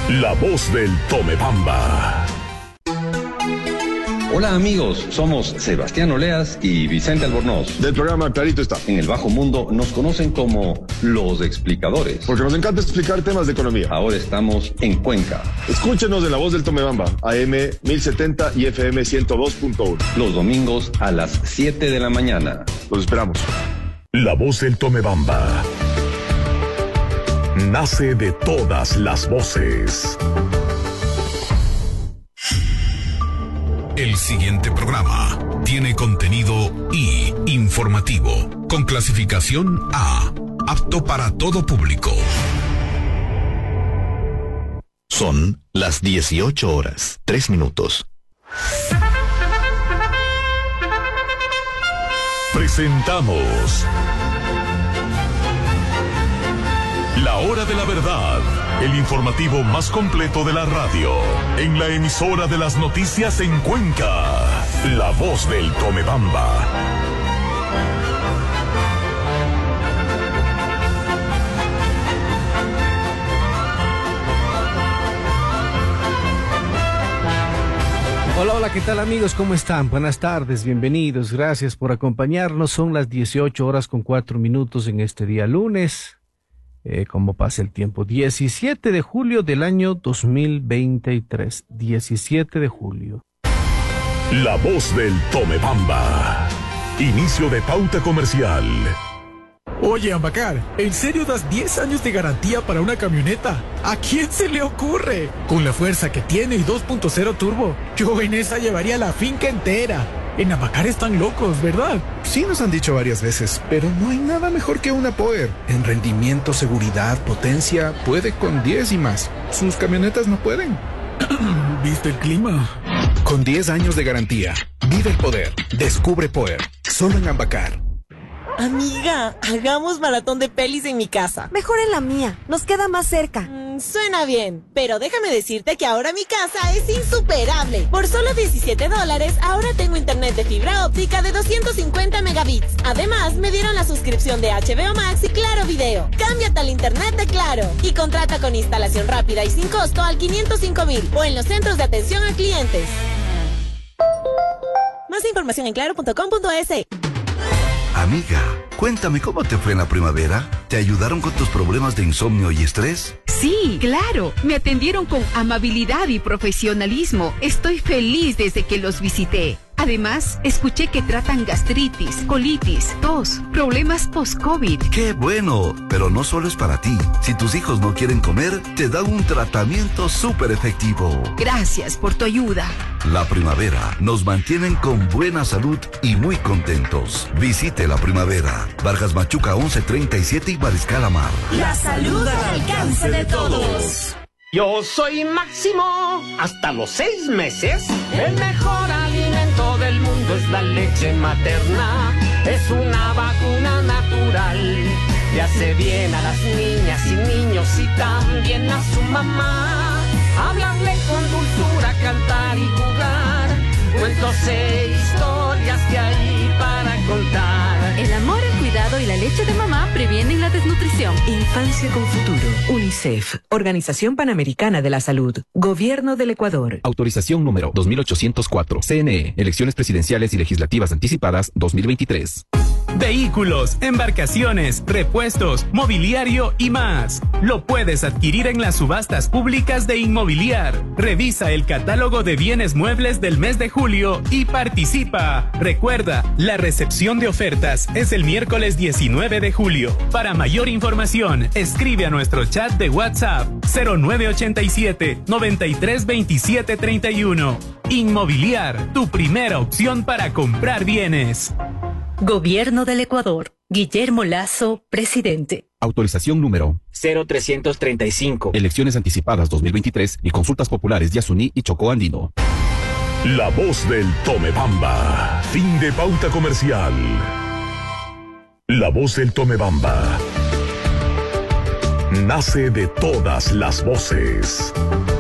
La voz del Tomebamba. Hola amigos, somos Sebastián Oleas y Vicente Albornoz. Del programa Clarito Está. En el Bajo Mundo nos conocen como los explicadores. Porque nos encanta explicar temas de economía. Ahora estamos en Cuenca. Escúchenos de La Voz del Tomebamba, AM 1070 y FM 102.1. Los domingos a las 7 de la mañana. Los esperamos. La Voz del Tomebamba nace de todas las voces. El siguiente programa tiene contenido y informativo con clasificación A, apto para todo público. Son las 18:03. Presentamos La Hora de la Verdad, el informativo más completo de la radio, en la emisora de las noticias en Cuenca, La Voz del Tomebamba. Hola, ¿qué tal amigos? ¿Cómo están? Buenas tardes, bienvenidos, gracias por acompañarnos. Son las 18:04 en este día lunes. Como pasa el tiempo, 17 de julio del año 2023, 17 de julio. La Voz del Tomebamba. Inicio de pauta comercial. Oye, Ambacar, ¿en serio das 10 años de garantía para una camioneta? ¿A quién se le ocurre? Con la fuerza que tiene y 2.0 turbo, yo en esa llevaría la finca entera. En Ambacar están locos, ¿verdad? Sí, nos han dicho varias veces, pero no hay nada mejor que una Power. En rendimiento, seguridad, potencia, puede con 10 y más. Sus camionetas no pueden. ¿Viste el clima? Con 10 años de garantía, vive el poder. Descubre Power. Solo en Ambacar. Amiga, hagamos maratón de pelis en mi casa. Mejor en la mía, nos queda más cerca. Suena bien, pero déjame decirte que ahora mi casa es insuperable. Por solo $17, ahora tengo internet de fibra óptica de 250 megabits. Además, me dieron la suscripción de HBO Max y Claro Video. Cámbiate al internet de Claro y contrata con instalación rápida y sin costo al 505,000 o en los centros de atención a clientes. Más información en claro.com.es. Amiga, cuéntame cómo te fue en la primavera. ¿Te ayudaron con tus problemas de insomnio y estrés? Sí, claro. Me atendieron con amabilidad y profesionalismo. Estoy feliz desde que los visité. Además, escuché que tratan gastritis, colitis, tos, problemas post-COVID. ¡Qué bueno! Pero no solo es para ti. Si tus hijos no quieren comer, te dan un tratamiento súper efectivo. Gracias por tu ayuda. La primavera nos mantienen con buena salud y muy contentos. Visite La Primavera. Vargas Machuca 1137 y Mariscal Amar. La salud al alcance de todos. Yo soy Máximo hasta los 6 meses. El mejor alimento del mundo es la leche materna. Es una vacuna natural. Le hace bien a las niñas y niños y también a su mamá. Hablarle con dulzura, cantar y jugar. Cuentos e historias que hay para contar. El amor, el cuidado y la leche de mamá previenen la desnutrición. Infancia con futuro. UNICEF. Organización Panamericana de la Salud. Gobierno del Ecuador. Autorización número 2804. CNE. Elecciones presidenciales y legislativas anticipadas 2023. Vehículos, embarcaciones, repuestos, mobiliario y más. Lo puedes adquirir en las subastas públicas de Inmobiliar. Revisa el catálogo de bienes muebles del mes de julio y participa. Recuerda, la recepción de ofertas es el miércoles 19 de julio. Para mayor información, escribe a nuestro chat de WhatsApp 0987 93 27 31. Inmobiliar, tu primera opción para comprar bienes. Gobierno del Ecuador. Guillermo Lasso, presidente. Autorización número 0335. Elecciones anticipadas 2023 y consultas populares Yasuní y Chocó Andino. La Voz del Tomebamba. Fin de pauta comercial. La Voz del Tomebamba nace de todas las voces.